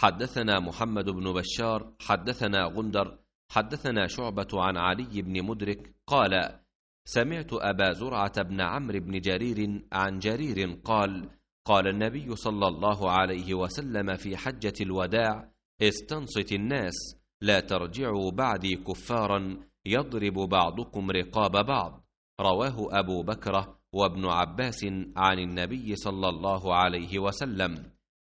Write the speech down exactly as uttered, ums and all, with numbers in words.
حدثنا محمد بن بشار حدثنا غندر حدثنا شعبة عن علي بن مدرك قال: سمعت أبا زرعة بن عمرو بن جرير عن جرير قال: قال النبي صلى الله عليه وسلم في حجة الوداع: استنصت الناس، لا ترجعوا بعدي كفارا يضرب بعضكم رقاب بعض. رواه أبو بكر وابن عباس عن النبي صلى الله عليه وسلم.